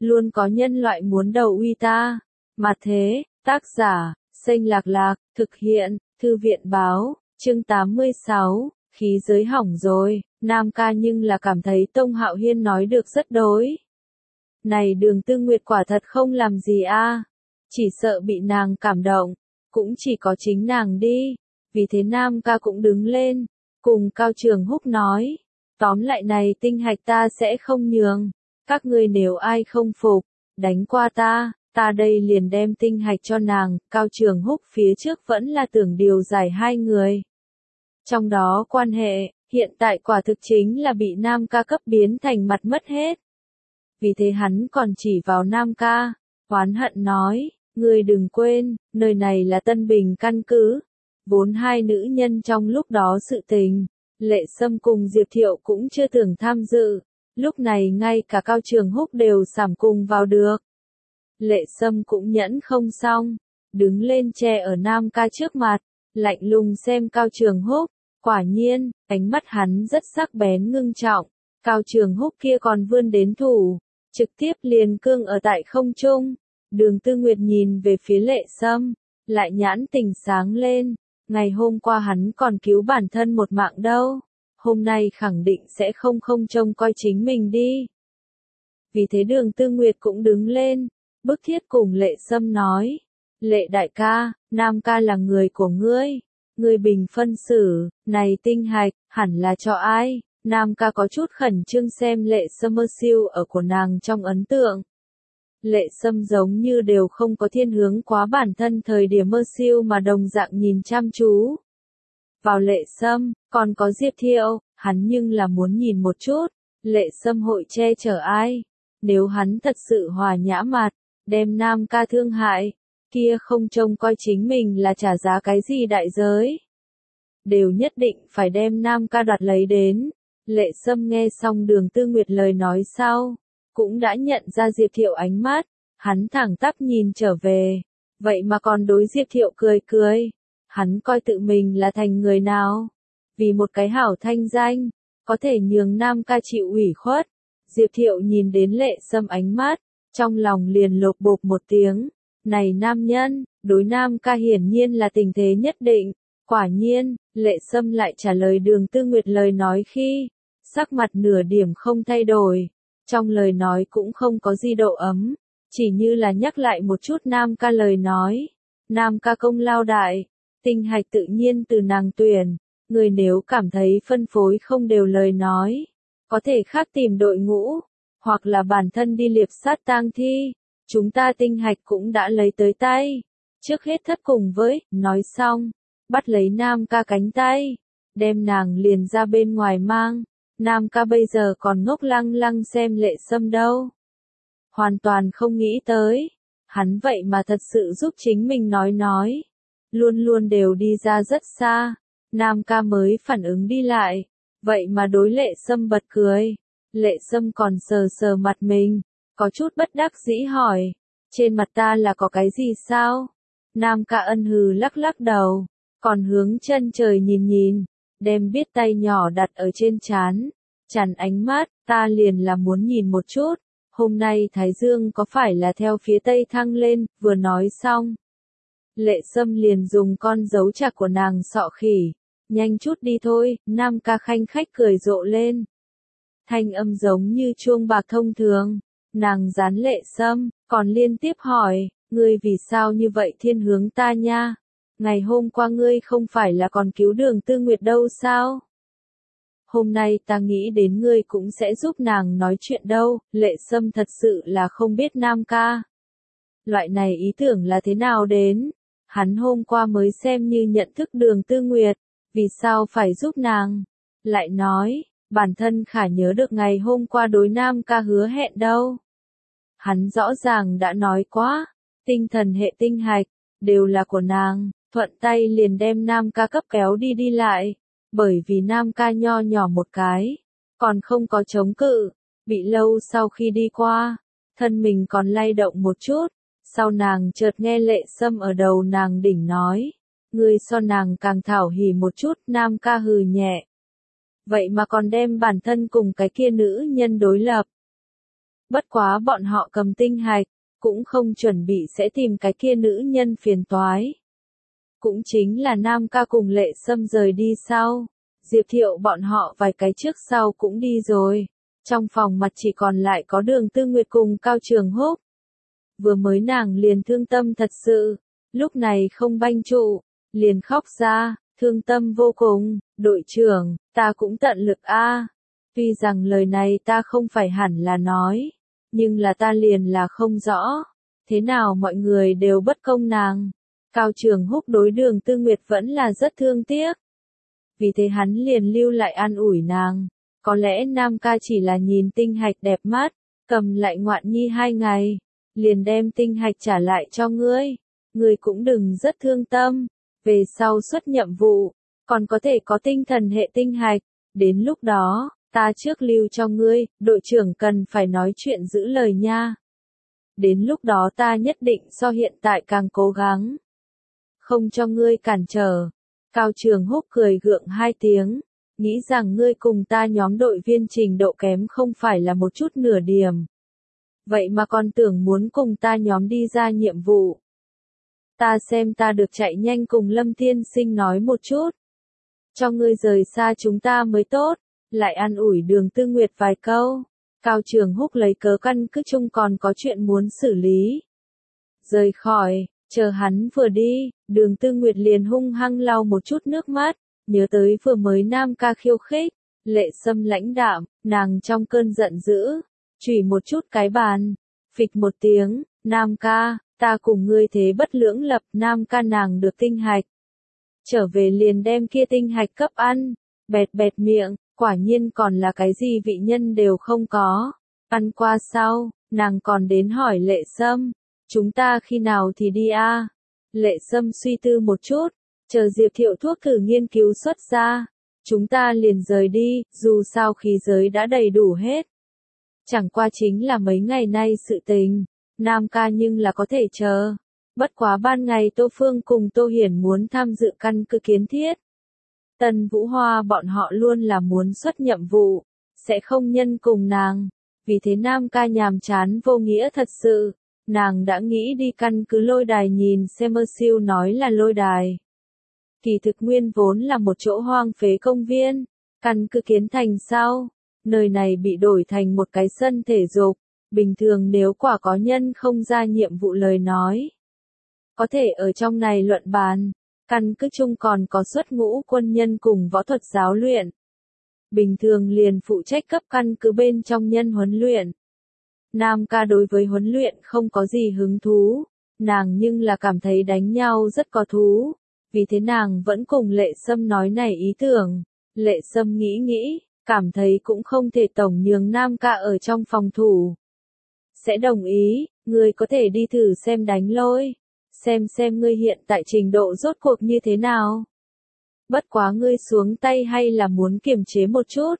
luôn có nhân loại muốn đầu uy ta. Mà thế, tác giả, Xanh Lạc Lạc, thực hiện, Thư viện báo, chương 86, khí giới hỏng rồi, Nam ca nhưng là cảm thấy Tông Hạo Hiên nói được rất đối. Này Đường Tư Nguyệt quả thật không làm gì a, chỉ sợ bị nàng cảm động, cũng chỉ có chính nàng đi. Vì thế Nam ca cũng đứng lên, cùng Cao Trường Húc nói, tóm lại này tinh hạch ta sẽ không nhường, các ngươi nếu ai không phục, đánh qua ta đây liền đem tinh hạch cho nàng. Cao Trường Húc phía trước vẫn là tưởng điều giải hai người. Trong đó quan hệ, hiện tại quả thực chính là bị Nam ca cấp biến thành mặt mất hết. Vì thế hắn còn chỉ vào Nam ca, oán hận nói, ngươi đừng quên, nơi này là Tân Bình căn cứ. Vốn hai nữ nhân trong lúc đó sự tình, Lệ Sâm cùng Diệp Thiệu cũng chưa từng tham dự, lúc này ngay cả Cao Trường Húc đều sảm cùng vào được. Lệ Sâm cũng nhẫn không xong, đứng lên che ở Nam ca trước mặt, lạnh lùng xem Cao Trường Húc, quả nhiên, ánh mắt hắn rất sắc bén ngưng trọng, Cao Trường Húc kia còn vươn đến thủ, trực tiếp liền cương ở tại không trung. Đường Tư Nguyệt nhìn về phía Lệ Sâm, lại nhãn tình sáng lên, ngày hôm qua hắn còn cứu bản thân một mạng đâu, hôm nay khẳng định sẽ không trông coi chính mình đi. Vì thế Đường Tư Nguyệt cũng đứng lên, bức thiết cùng Lệ Sâm nói, Lệ đại ca, Nam ca là người của ngươi bình phân xử, này tinh hạch, hẳn là cho ai? Nam ca có chút khẩn trương xem Lệ Sâm mơ siêu ở của nàng trong ấn tượng. Lệ Sâm giống như đều không có thiên hướng quá bản thân thời điểm mơ siêu mà đồng dạng nhìn chăm chú vào Lệ Sâm, còn có Diệp Thiệu, hắn nhưng là muốn nhìn một chút, Lệ Sâm hội che chở ai? Nếu hắn thật sự hòa nhã mặt, đem Nam ca thương hại, kia không trông coi chính mình là trả giá cái gì đại giới. Đều nhất định phải đem Nam ca đoạt lấy đến. Lệ Sâm nghe xong Đường Tư Nguyệt lời nói sau, cũng đã nhận ra Diệp Thiệu ánh mắt, hắn thẳng tắp nhìn trở về, vậy mà còn đối Diệp Thiệu cười, hắn coi tự mình là thành người nào, vì một cái hảo thanh danh, có thể nhường Nam ca chịu ủy khuất. Diệp Thiệu nhìn đến Lệ Sâm ánh mắt, trong lòng liền lột bột một tiếng, này nam nhân, đối Nam ca hiển nhiên là tình thế nhất định. Quả nhiên, Lệ Sâm lại trả lời Đường Tư Nguyệt lời nói khi, sắc mặt nửa điểm không thay đổi, trong lời nói cũng không có gì độ ấm, chỉ như là nhắc lại một chút Nam ca lời nói. Nam ca công lao đại, tinh hạch tự nhiên từ nàng tuyển, người nếu cảm thấy phân phối không đều lời nói, có thể khác tìm đội ngũ, hoặc là bản thân đi liệp sát tang thi, chúng ta tinh hạch cũng đã lấy tới tay. Trước hết thất cùng với, nói xong, bắt lấy Nam ca cánh tay, đem nàng liền ra bên ngoài mang. Nam ca bây giờ còn ngốc lăng lăng xem Lệ Sâm đâu. Hoàn toàn không nghĩ tới, hắn vậy mà thật sự giúp chính mình nói. Luôn luôn đều đi ra rất xa, Nam ca mới phản ứng đi lại, vậy mà đối Lệ Sâm bật cười. Lệ Sâm còn sờ mặt mình, có chút bất đắc dĩ hỏi, trên mặt ta là có cái gì sao? Nam ca ân hừ lắc đầu, còn hướng chân trời nhìn, đem biết tay nhỏ đặt ở trên trán, chằn ánh mắt, ta liền là muốn nhìn một chút, hôm nay Thái Dương có phải là theo phía tây thăng lên. Vừa nói xong, Lệ Sâm liền dùng con dấu chạc của nàng sọ khỉ, nhanh chút đi thôi. Nam ca khanh khách cười rộ lên, thanh âm giống như chuông bạc thông thường, nàng dán Lệ Sâm, còn liên tiếp hỏi, ngươi vì sao như vậy thiên hướng ta nha? Ngày hôm qua ngươi không phải là còn cứu Đường Tư Nguyệt đâu sao? Hôm nay ta nghĩ đến ngươi cũng sẽ giúp nàng nói chuyện đâu. Lệ Sâm thật sự là không biết Nam ca loại này ý tưởng là thế nào đến. Hắn hôm qua mới xem như nhận thức Đường Tư Nguyệt, vì sao phải giúp nàng? Lại nói, bản thân khả nhớ được ngày hôm qua đối Nam ca hứa hẹn đâu. Hắn rõ ràng đã nói quá, tinh thần hệ tinh hạch, đều là của nàng, thuận tay liền đem Nam ca cấp kéo đi lại, bởi vì Nam ca nho nhỏ một cái, còn không có chống cự, bị lâu sau khi đi qua, thân mình còn lay động một chút, sau nàng chợt nghe Lệ Sâm ở đầu nàng đỉnh nói, ngươi so nàng càng thảo hỉ một chút. Nam ca hừ nhẹ, vậy mà còn đem bản thân cùng cái kia nữ nhân đối lập. Bất quá bọn họ cầm tinh hạch, cũng không chuẩn bị sẽ tìm cái kia nữ nhân phiền toái. Cũng chính là Nam ca cùng Lệ Sâm rời đi sau. Diệp Thiệu bọn họ vài cái trước sau cũng đi rồi. Trong phòng mặt chỉ còn lại có Đường Tư Nguyệt cùng Cao Trường Húc. Vừa mới nàng liền thương tâm thật sự, lúc này không banh trụ, liền khóc ra, thương tâm vô cùng, đội trưởng, ta cũng tận lực a. Tuy rằng lời này ta không phải hẳn là nói, nhưng là ta liền là không rõ, thế nào mọi người đều bất công nàng. Cao Trường Húc đối Đường Tư Nguyệt vẫn là rất thương tiếc. Vì thế hắn liền lưu lại an ủi nàng, có lẽ Nam ca chỉ là nhìn tinh hạch đẹp mắt, cầm lại ngoạn nhi 2 ngày, liền đem tinh hạch trả lại cho ngươi. Ngươi cũng đừng rất thương tâm, về sau xuất nhiệm vụ, còn có thể có tinh thần hệ tinh hạch, đến lúc đó, ta trước lưu cho ngươi, đội trưởng cần phải nói chuyện giữ lời nha. Đến lúc đó ta nhất định so hiện tại càng cố gắng, không cho ngươi cản trở. Cao Trường Húc cười gượng 2 tiếng, nghĩ rằng ngươi cùng ta nhóm đội viên trình độ kém không phải là một chút nửa điểm. Vậy mà còn tưởng muốn cùng ta nhóm đi ra nhiệm vụ. Ta xem ta được chạy nhanh cùng Lâm Tiên Sinh nói một chút. Cho ngươi rời xa chúng ta mới tốt, lại an ủi Đường Tư Nguyệt vài câu. Cao Trường Húc lấy cớ căn cứ chung còn có chuyện muốn xử lý. Rời khỏi, chờ hắn vừa đi, Đường Tư Nguyệt liền hung hăng lau một chút nước mắt, nhớ tới vừa mới Nam ca khiêu khích, Lệ Sâm lãnh đạm, nàng trong cơn giận dữ, chửi một chút cái bàn, phịch một tiếng, Nam ca, ta cùng ngươi thế bất lưỡng lập. Nam ca nàng được tinh hạch, trở về liền đem kia tinh hạch cấp ăn, bẹt bẹt miệng, quả nhiên còn là cái gì vị nhân đều không có. Ăn qua sau, nàng còn đến hỏi Lệ Sâm, chúng ta khi nào thì đi a? Lệ Sâm suy tư một chút, chờ Diệp Thiệu thuốc thử nghiên cứu xuất ra, chúng ta liền rời đi, dù sao khí giới đã đầy đủ hết. Chẳng qua chính là mấy ngày nay sự tình, Nam ca nhưng là có thể chờ. Bất quá ban ngày Tô Phương cùng Tô Hiển muốn tham dự căn cứ kiến thiết. Tần Vũ Hoa bọn họ luôn là muốn xuất nhiệm vụ, sẽ không nhân cùng nàng. Vì thế Nam ca nhàm chán vô nghĩa thật sự, nàng đã nghĩ đi căn cứ lôi đài nhìn xem. Siêu nói là lôi đài. Kỳ thực nguyên vốn là một chỗ hoang phế công viên, căn cứ kiến thành sau, nơi này bị đổi thành một cái sân thể dục. Bình thường nếu quả có nhân không ra nhiệm vụ lời nói, có thể ở trong này luận bàn. Căn cứ chung còn có xuất ngũ quân nhân cùng võ thuật giáo luyện. Bình thường liền phụ trách cấp căn cứ bên trong nhân huấn luyện. Nam ca đối với huấn luyện không có gì hứng thú, nàng nhưng là cảm thấy đánh nhau rất có thú. Vì thế nàng vẫn cùng Lệ Sâm nói này ý tưởng. Lệ Sâm nghĩ nghĩ, cảm thấy cũng không thể tổng nhường Nam ca ở trong phòng thủ. Sẽ đồng ý, ngươi có thể đi thử xem đánh lôi. Xem ngươi hiện tại trình độ rốt cuộc như thế nào. Bất quá ngươi xuống tay hay là muốn kiềm chế một chút.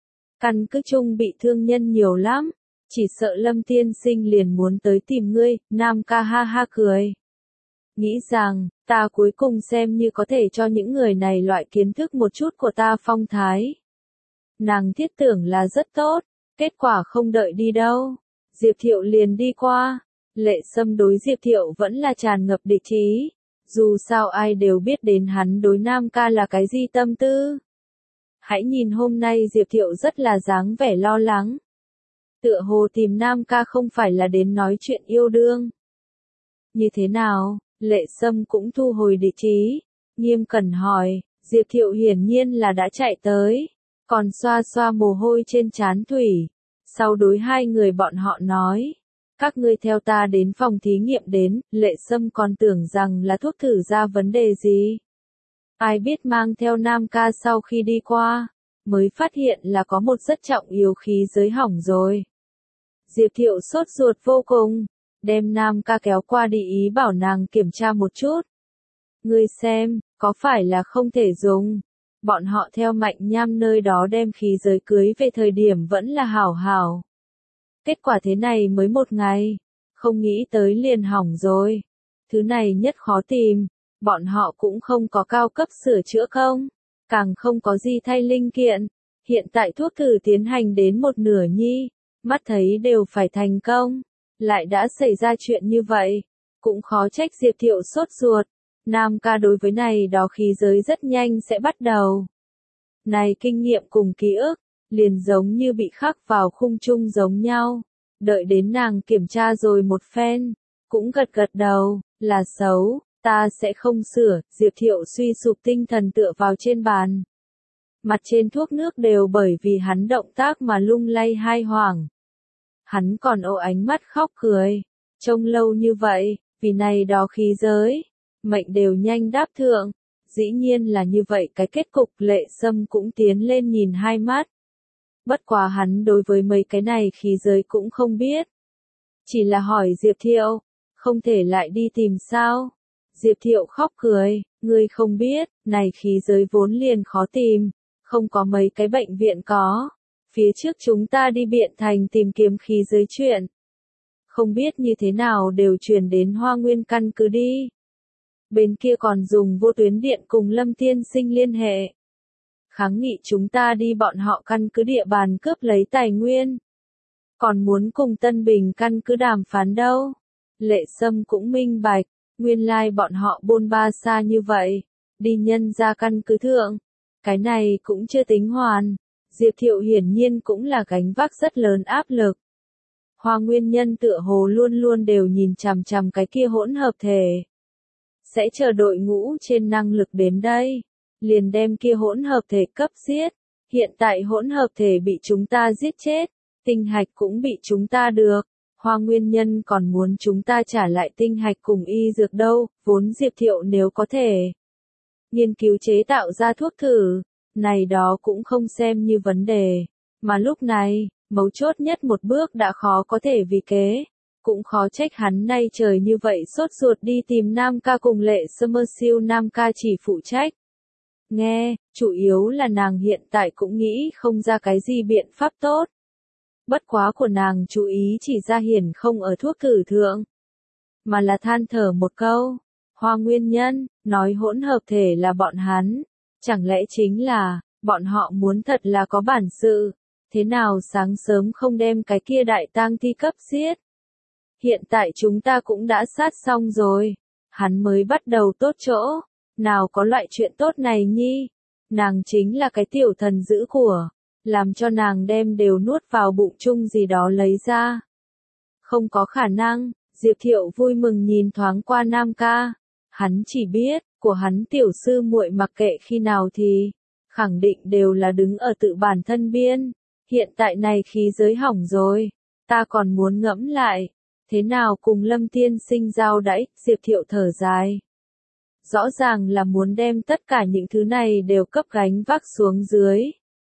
Căn cứ chung bị thương nhân nhiều lắm, chỉ sợ Lâm Tiên Sinh liền muốn tới tìm ngươi. Nam ca ha ha cười. Nghĩ rằng, ta cuối cùng xem như có thể cho những người này loại kiến thức một chút của ta phong thái. Nàng thiết tưởng là rất tốt, kết quả không đợi đi đâu. Diệp Thiệu liền đi qua. Lệ Sâm đối Diệp Thiệu vẫn là tràn ngập địch ý, dù sao ai đều biết đến hắn đối Nam ca là cái gì tâm tư. Hãy nhìn hôm nay Diệp Thiệu rất là dáng vẻ lo lắng. Tựa hồ tìm Nam ca không phải là đến nói chuyện yêu đương. Như thế nào? Lệ Sâm cũng thu hồi địch ý, nghiêm cẩn hỏi. Diệp Thiệu hiển nhiên là đã chạy tới, còn xoa xoa mồ hôi trên trán thủy. Sau đối 2 người bọn họ nói, các ngươi theo ta đến phòng thí nghiệm đến. Lệ Sâm còn tưởng rằng là thuốc thử ra vấn đề gì. Ai biết mang theo Nam ca sau khi đi qua, mới phát hiện là có một rất trọng yếu khí giới hỏng rồi. Diệp Thiệu sốt ruột vô cùng, đem Nam ca kéo qua đi ý bảo nàng kiểm tra một chút. Ngươi xem, có phải là không thể dùng? Bọn họ theo Mạnh Nham nơi đó đem khí giới cưới về thời điểm vẫn là hảo hảo. Kết quả thế này mới 1 ngày, không nghĩ tới liền hỏng rồi. Thứ này nhất khó tìm, bọn họ cũng không có cao cấp sửa chữa không, càng không có gì thay linh kiện. Hiện tại thuốc thử tiến hành đến 1 nửa nhi, mắt thấy đều phải thành công, lại đã xảy ra chuyện như vậy, cũng khó trách Diệp Thiệu sốt ruột. Nam ca đối với này đó khí giới rất nhanh sẽ bắt đầu. Này kinh nghiệm cùng ký ức, liền giống như bị khắc vào khung chung giống nhau. Đợi đến nàng kiểm tra rồi một phen, cũng gật gật đầu, là xấu, ta sẽ không sửa. Diệp Thiệu suy sụp tinh thần tựa vào trên bàn. Mặt trên thuốc nước đều bởi vì hắn động tác mà lung lay hai hoảng. Hắn còn ôm ánh mắt khóc cười, trông lâu như vậy, vì này đó khí giới, mệnh đều nhanh đáp thượng. Dĩ nhiên là như vậy, cái kết cục. Lệ Sâm cũng tiến lên nhìn hai mắt. Bất quá hắn đối với mấy cái này khí giới cũng không biết. Chỉ là hỏi Diệp Thiệu, không thể lại đi tìm sao? Diệp Thiệu khóc cười, ngươi không biết, này khí giới vốn liền khó tìm, không có mấy cái bệnh viện có. Phía trước chúng ta đi Biện Thành tìm kiếm khí giới chuyện. Không biết như thế nào đều truyền đến Hoa Nguyên căn cứ đi. Bên kia còn dùng vô tuyến điện cùng Lâm Tiên Sinh liên hệ. Kháng nghị chúng ta đi bọn họ căn cứ địa bàn cướp lấy tài nguyên. Còn muốn cùng Tân Bình căn cứ đàm phán đâu. Lệ Sâm cũng minh bạch, nguyên lai bọn họ bôn ba xa như vậy, đi nhân ra căn cứ thượng. Cái này cũng chưa tính hoàn. Diệp Thiệu hiển nhiên cũng là gánh vác rất lớn áp lực. Hoa Nguyên Nhân tựa hồ luôn luôn đều nhìn chằm chằm cái kia hỗn hợp thể. Sẽ chờ đội ngũ trên năng lực đến đây, liền đem kia hỗn hợp thể cấp giết. Hiện tại hỗn hợp thể bị chúng ta giết chết, tinh hạch cũng bị chúng ta được. Hoa Nguyên Nhân còn muốn chúng ta trả lại tinh hạch cùng y dược đâu. Vốn Diệp Thiệu nếu có thể nghiên cứu chế tạo ra thuốc thử, này đó cũng không xem như vấn đề. Mà lúc này, mấu chốt nhất một bước đã khó có thể vì kế. Cũng khó trách hắn nay trời như vậy sốt ruột đi tìm Nam ca cùng Lệ Sâm. Siêu Nam ca chỉ phụ trách nghe, chủ yếu là nàng hiện tại cũng nghĩ không ra cái gì biện pháp tốt. Bất quá của nàng chú ý chỉ ra hiển không ở thuốc thử thượng, mà là than thở một câu. Hoa Nguyên Nhân, nói hỗn hợp thể là bọn hắn, chẳng lẽ chính là, bọn họ muốn thật là có bản sự, thế nào sáng sớm không đem cái kia đại tang thi cấp giết. Hiện tại chúng ta cũng đã sát xong rồi, hắn mới bắt đầu tốt chỗ, nào có loại chuyện tốt này nhi, nàng chính là cái tiểu thần giữ của, làm cho nàng đem đều nuốt vào bụng chung gì đó lấy ra. Không có khả năng. Diệp Thiệu vui mừng nhìn thoáng qua Nam ca, hắn chỉ biết, của hắn tiểu sư muội mặc kệ khi nào thì, khẳng định đều là đứng ở tự bản thân biên. Hiện tại này khí giới hỏng rồi, ta còn muốn ngẫm lại, thế nào cùng Lâm Tiên Sinh giao đãi. Diệp Thiệu thở dài. Rõ ràng là muốn đem tất cả những thứ này đều cấp gánh vác xuống dưới.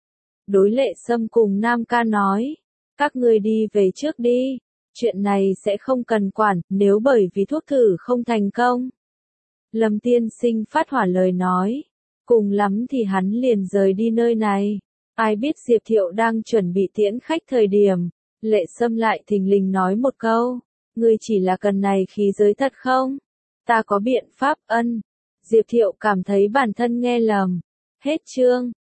Đối Lệ Sâm cùng Nam ca nói, các ngươi đi về trước đi, chuyện này sẽ không cần quản, nếu bởi vì thuốc thử không thành công. Lâm Tiên Sinh phát hỏa lời nói, cùng lắm thì hắn liền rời đi nơi này. Ai biết Diệp Thiệu đang chuẩn bị tiễn khách thời điểm, Lệ Sâm lại thình lình nói một câu, ngươi chỉ là cần này khí giới thật không? Ta có biện pháp. Ân. Diệp Thiệu cảm thấy bản thân nghe lầm. Hết chương.